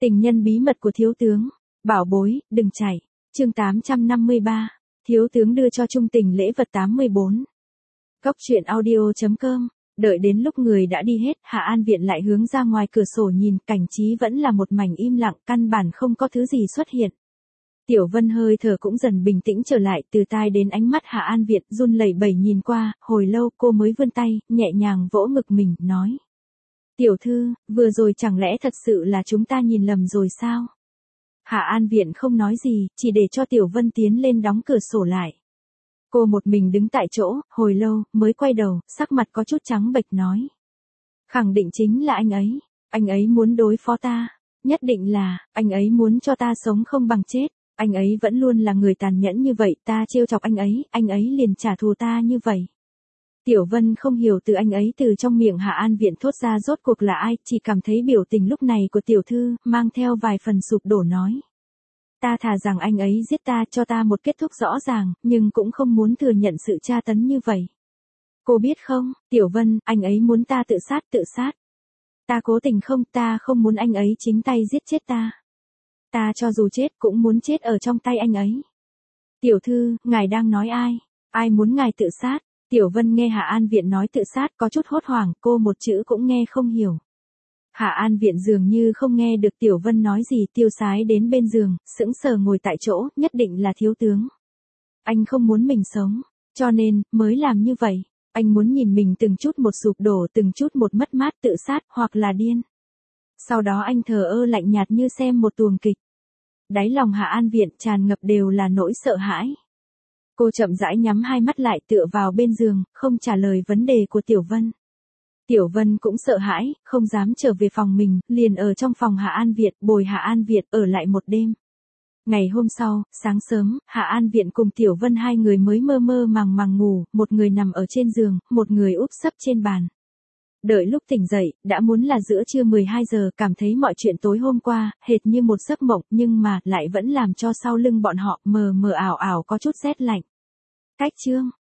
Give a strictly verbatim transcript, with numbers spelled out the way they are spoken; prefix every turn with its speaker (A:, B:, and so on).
A: Tình nhân bí mật của thiếu tướng. Bảo bối, đừng chạy. Chương tám trăm năm mươi ba. Thiếu tướng đưa cho trung tình lễ vật tám mươi bốn. Cốc truyện audio chấm com. Đợi đến lúc người đã đi hết, Hạ An Viện lại hướng ra ngoài cửa sổ nhìn, cảnh trí vẫn là một mảnh im lặng, căn bản không có thứ gì xuất hiện. Tiểu Vân hơi thở cũng dần bình tĩnh trở lại, từ tai đến ánh mắt Hạ An Viện run lẩy bẩy nhìn qua, hồi lâu cô mới vươn tay, nhẹ nhàng vỗ ngực mình, nói. Tiểu thư, vừa rồi chẳng lẽ thật sự là chúng ta nhìn lầm rồi sao? Hạ An Viện không nói gì, chỉ để cho Tiểu Vân tiến lên đóng cửa sổ lại. Cô một mình đứng tại chỗ, hồi lâu, mới quay đầu, sắc mặt có chút trắng bệch nói. Khẳng định chính là anh ấy, anh ấy muốn đối phó ta, nhất định là, anh ấy muốn cho ta sống không bằng chết, anh ấy vẫn luôn là người tàn nhẫn như vậy, ta trêu chọc anh ấy, anh ấy liền trả thù ta như vậy. Tiểu Vân không hiểu từ anh ấy từ trong miệng Hạ An Viện thốt ra rốt cuộc là ai, chỉ cảm thấy biểu tình lúc này của tiểu thư, mang theo vài phần sụp đổ nói. Ta thà rằng anh ấy giết ta cho ta một kết thúc rõ ràng, nhưng cũng không muốn thừa nhận sự tra tấn như vậy. Cô biết không, Tiểu Vân, anh ấy muốn ta tự sát tự sát. Ta cố tình không, ta không muốn anh ấy chính tay giết chết ta. Ta cho dù chết cũng muốn chết ở trong tay anh ấy. Tiểu thư, ngài đang nói ai? Ai muốn ngài tự sát? Tiểu Vân nghe Hạ An Viện nói tự sát có chút hốt hoảng, cô một chữ cũng nghe không hiểu. Hạ An Viện dường như không nghe được Tiểu Vân nói gì, tiêu sái đến bên giường, sững sờ ngồi tại chỗ, nhất định là thiếu tướng. Anh không muốn mình sống, cho nên, mới làm như vậy. Anh muốn nhìn mình từng chút một sụp đổ, từng chút một mất mát tự sát, hoặc là điên. Sau đó anh thờ ơ lạnh nhạt như xem một tuồng kịch. Đáy lòng Hạ An Viện tràn ngập đều là nỗi sợ hãi. Cô chậm rãi nhắm hai mắt lại tựa vào bên giường, không trả lời vấn đề của Tiểu Vân. Tiểu Vân cũng sợ hãi, không dám trở về phòng mình, liền ở trong phòng Hạ An Viện, bồi Hạ An Viện ở lại một đêm. Ngày hôm sau, sáng sớm, Hạ An Viện cùng Tiểu Vân hai người mới mơ mơ màng màng ngủ, một người nằm ở trên giường, một người úp sấp trên bàn. Đợi lúc tỉnh dậy, đã muốn là giữa trưa mười hai giờ, cảm thấy mọi chuyện tối hôm qua, hệt như một giấc mộng, nhưng mà, lại vẫn làm cho sau lưng bọn họ, mờ mờ ảo ảo có chút rét lạnh. Cách chương,